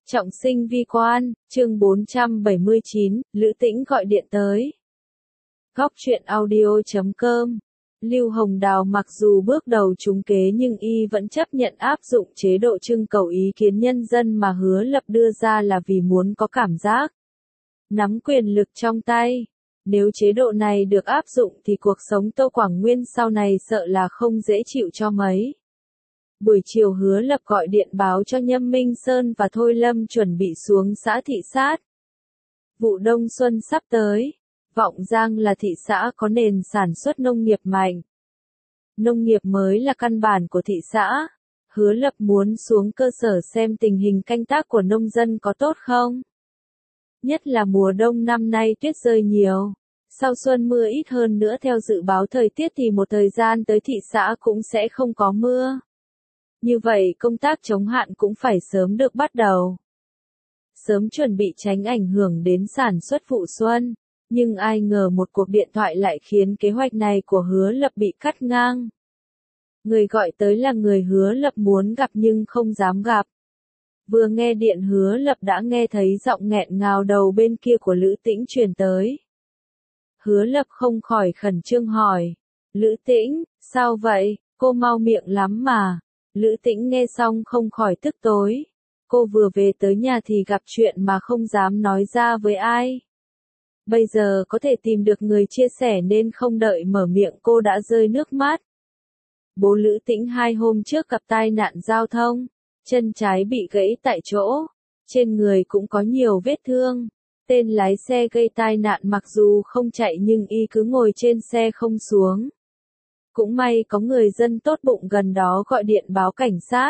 Trọng sinh vi quan, chương 479, Lữ Tĩnh gọi điện tới. Góc truyện audio.com. Lưu Hồng Đào mặc dù bước đầu trúng kế nhưng y vẫn chấp nhận áp dụng chế độ trưng cầu ý kiến nhân dân mà Hứa Lập đưa ra là vì muốn có cảm giác nắm quyền lực trong tay. Nếu chế độ này được áp dụng thì cuộc sống Tô Quảng Nguyên sau này sợ là không dễ chịu cho mấy. Buổi chiều Hứa Lập gọi điện báo cho Nhâm Minh Sơn và Thôi Lâm chuẩn bị xuống xã thị sát. Vụ đông xuân sắp tới, Vọng Giang là thị xã có nền sản xuất nông nghiệp mạnh. Nông nghiệp mới là căn bản của thị xã. Hứa Lập muốn xuống cơ sở xem tình hình canh tác của nông dân có tốt không. Nhất là mùa đông năm nay tuyết rơi nhiều. Sau xuân mưa ít hơn nữa theo dự báo thời tiết thì một thời gian tới thị xã cũng sẽ không có mưa. Như vậy công tác chống hạn cũng phải sớm được bắt đầu. Sớm chuẩn bị tránh ảnh hưởng đến sản xuất vụ xuân. Nhưng ai ngờ một cuộc điện thoại lại khiến kế hoạch này của Hứa Lập bị cắt ngang. Người gọi tới là người Hứa Lập muốn gặp nhưng không dám gặp. Vừa nghe điện Hứa Lập đã nghe thấy giọng nghẹn ngào đầu bên kia của Lữ Tĩnh truyền tới. Hứa Lập không khỏi khẩn trương hỏi. Lữ Tĩnh, sao vậy, cô mau miệng lắm mà. Lữ Tĩnh nghe xong không khỏi tức tối. Cô vừa về tới nhà thì gặp chuyện mà không dám nói ra với ai. Bây giờ có thể tìm được người chia sẻ nên không đợi mở miệng cô đã rơi nước mắt. Bố Lữ Tĩnh 2 hôm trước gặp tai nạn giao thông. Chân trái bị gãy tại chỗ. Trên người cũng có nhiều vết thương. Tên lái xe gây tai nạn mặc dù không chạy nhưng y cứ ngồi trên xe không xuống. Cũng may có người dân tốt bụng gần đó gọi điện báo cảnh sát.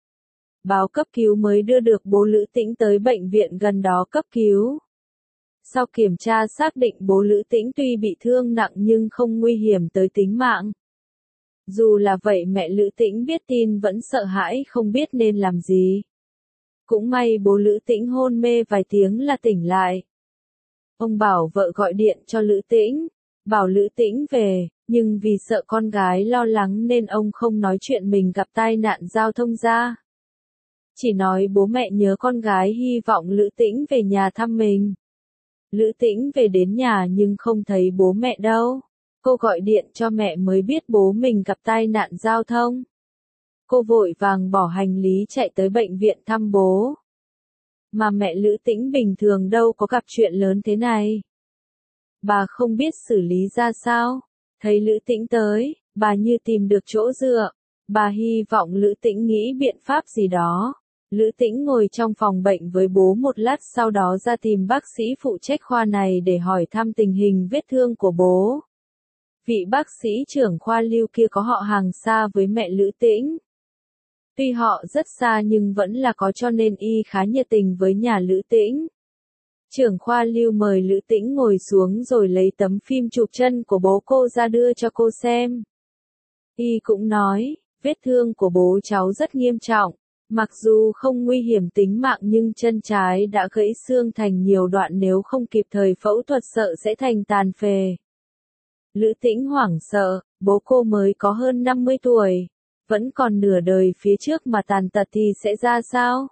Báo cấp cứu mới đưa được bố Lữ Tĩnh tới bệnh viện gần đó cấp cứu. Sau kiểm tra xác định bố Lữ Tĩnh tuy bị thương nặng nhưng không nguy hiểm tới tính mạng. Dù là vậy mẹ Lữ Tĩnh biết tin vẫn sợ hãi không biết nên làm gì. Cũng may bố Lữ Tĩnh hôn mê vài tiếng là tỉnh lại. Ông bảo vợ gọi điện cho Lữ Tĩnh, bảo Lữ Tĩnh về, nhưng vì sợ con gái lo lắng nên ông không nói chuyện mình gặp tai nạn giao thông ra. Chỉ nói bố mẹ nhớ con gái hy vọng Lữ Tĩnh về nhà thăm mình. Lữ Tĩnh về đến nhà nhưng không thấy bố mẹ đâu. Cô gọi điện cho mẹ mới biết bố mình gặp tai nạn giao thông. Cô vội vàng bỏ hành lý chạy tới bệnh viện thăm bố. Mà mẹ Lữ Tĩnh bình thường đâu có gặp chuyện lớn thế này. Bà không biết xử lý ra sao. Thấy Lữ Tĩnh tới, bà như tìm được chỗ dựa. Bà hy vọng Lữ Tĩnh nghĩ biện pháp gì đó. Lữ Tĩnh ngồi trong phòng bệnh với bố một lát sau đó ra tìm bác sĩ phụ trách khoa này để hỏi thăm tình hình vết thương của bố. Vị bác sĩ trưởng khoa Lưu kia có họ hàng xa với mẹ Lữ Tĩnh. Tuy họ rất xa nhưng vẫn là có cho nên y khá nhiệt tình với nhà Lữ Tĩnh. Trưởng khoa Lưu mời Lữ Tĩnh ngồi xuống rồi lấy tấm phim chụp chân của bố cô ra đưa cho cô xem. Y cũng nói, vết thương của bố cháu rất nghiêm trọng. Mặc dù không nguy hiểm tính mạng nhưng chân trái đã gãy xương thành nhiều đoạn nếu không kịp thời phẫu thuật sợ sẽ thành tàn phế. Lữ Tĩnh hoảng sợ, bố cô mới có hơn 50 tuổi. Vẫn còn nửa đời phía trước mà tàn tật thì sẽ ra sao?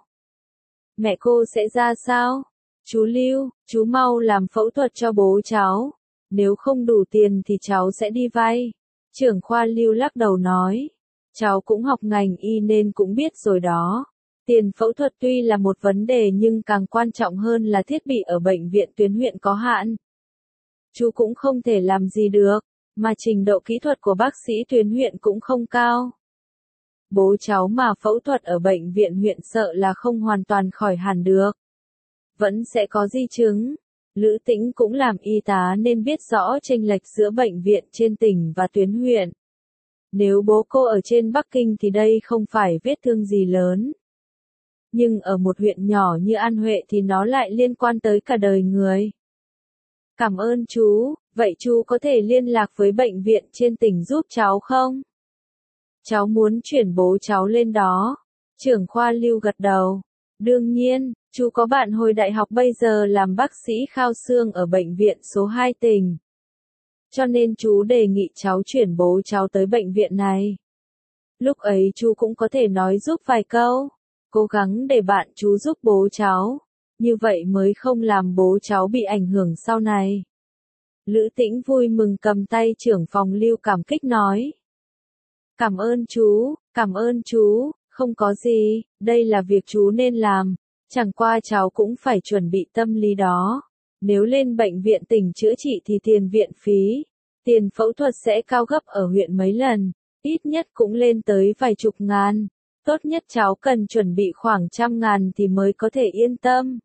Mẹ cô sẽ ra sao? Chú Lưu, chú mau làm phẫu thuật cho bố cháu. Nếu không đủ tiền thì cháu sẽ đi vay. Trưởng khoa Lưu lắc đầu nói. Cháu cũng học ngành y nên cũng biết rồi đó. Tiền phẫu thuật tuy là một vấn đề nhưng càng quan trọng hơn là thiết bị ở bệnh viện tuyến huyện có hạn. Chú cũng không thể làm gì được, mà trình độ kỹ thuật của bác sĩ tuyến huyện cũng không cao. Bố cháu mà phẫu thuật ở bệnh viện huyện sợ là không hoàn toàn khỏi hẳn được. Vẫn sẽ có di chứng. Lữ Tĩnh cũng làm y tá nên biết rõ chênh lệch giữa bệnh viện trên tỉnh và tuyến huyện. Nếu bố cô ở trên Bắc Kinh thì đây không phải vết thương gì lớn. Nhưng ở một huyện nhỏ như An Huệ thì nó lại liên quan tới cả đời người. Cảm ơn chú, vậy chú có thể liên lạc với bệnh viện trên tỉnh giúp cháu không? Cháu muốn chuyển bố cháu lên đó. Trưởng khoa Lưu gật đầu. Đương nhiên, chú có bạn hồi đại học bây giờ làm bác sĩ khao xương ở bệnh viện số 2 tỉnh. Cho nên chú đề nghị cháu chuyển bố cháu tới bệnh viện này. Lúc ấy chú cũng có thể nói giúp vài câu. Cố gắng để bạn chú giúp bố cháu, như vậy mới không làm bố cháu bị ảnh hưởng sau này. Lữ Tĩnh vui mừng cầm tay trưởng phòng Lưu cảm kích nói. Cảm ơn chú, không có gì, đây là việc chú nên làm, chẳng qua cháu cũng phải chuẩn bị tâm lý đó. Nếu lên bệnh viện tỉnh chữa trị thì tiền viện phí, tiền phẫu thuật sẽ cao gấp ở huyện mấy lần, ít nhất cũng lên tới vài chục ngàn. Tốt nhất cháu cần chuẩn bị khoảng 100.000 thì mới có thể yên tâm.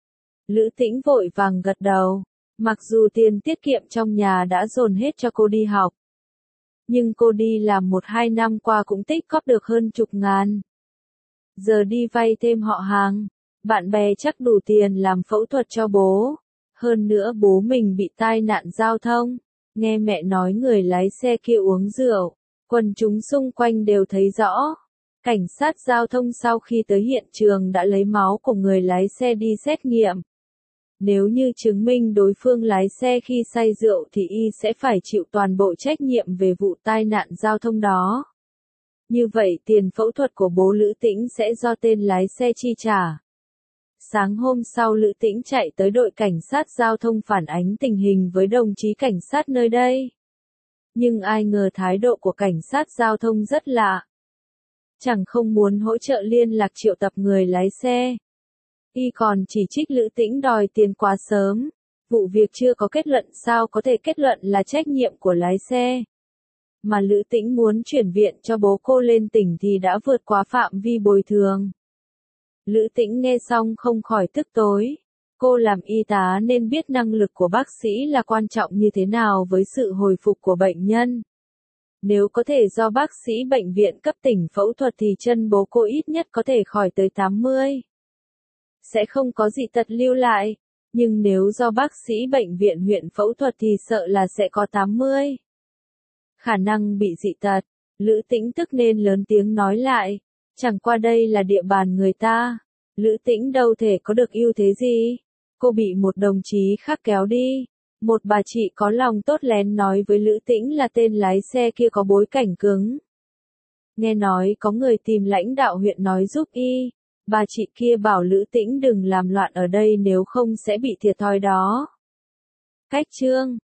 Lữ Tĩnh vội vàng gật đầu. Mặc dù tiền tiết kiệm trong nhà đã dồn hết cho cô đi học, nhưng cô đi làm 1-2 năm qua cũng tích góp được hơn chục ngàn. Giờ đi vay thêm họ hàng, bạn bè chắc đủ tiền làm phẫu thuật cho bố. Hơn nữa bố mình bị tai nạn giao thông, nghe mẹ nói người lái xe kia uống rượu, quần chúng xung quanh đều thấy rõ. Cảnh sát giao thông sau khi tới hiện trường đã lấy máu của người lái xe đi xét nghiệm. Nếu như chứng minh đối phương lái xe khi say rượu thì y sẽ phải chịu toàn bộ trách nhiệm về vụ tai nạn giao thông đó. Như vậy tiền phẫu thuật của bố Lữ Tĩnh sẽ do tên lái xe chi trả. Sáng hôm sau Lữ Tĩnh chạy tới đội cảnh sát giao thông phản ánh tình hình với đồng chí cảnh sát nơi đây. Nhưng ai ngờ thái độ của cảnh sát giao thông rất lạ. Chẳng không muốn hỗ trợ liên lạc triệu tập người lái xe. Y còn chỉ trích Lữ Tĩnh đòi tiền quá sớm. Vụ việc chưa có kết luận sao có thể kết luận là trách nhiệm của lái xe. Mà Lữ Tĩnh muốn chuyển viện cho bố cô lên tỉnh thì đã vượt quá phạm vi bồi thường. Lữ Tĩnh nghe xong không khỏi tức tối. Cô làm y tá nên biết năng lực của bác sĩ là quan trọng như thế nào với sự hồi phục của bệnh nhân. Nếu có thể do bác sĩ bệnh viện cấp tỉnh phẫu thuật thì chân bố cô ít nhất có thể khỏi tới 80. Sẽ không có dị tật lưu lại, nhưng nếu do bác sĩ bệnh viện huyện phẫu thuật thì sợ là sẽ có 80. Khả năng bị dị tật, Lữ Tĩnh tức nên lớn tiếng nói lại, chẳng qua đây là địa bàn người ta, Lữ Tĩnh đâu thể có được ưu thế gì, cô bị một đồng chí khác kéo đi. Một bà chị có lòng tốt lén nói với Lữ Tĩnh là tên lái xe kia có bối cảnh cứng. Nghe nói có người tìm lãnh đạo huyện nói giúp y, bà chị kia bảo Lữ Tĩnh đừng làm loạn ở đây nếu không sẽ bị thiệt thòi đó. Cách chương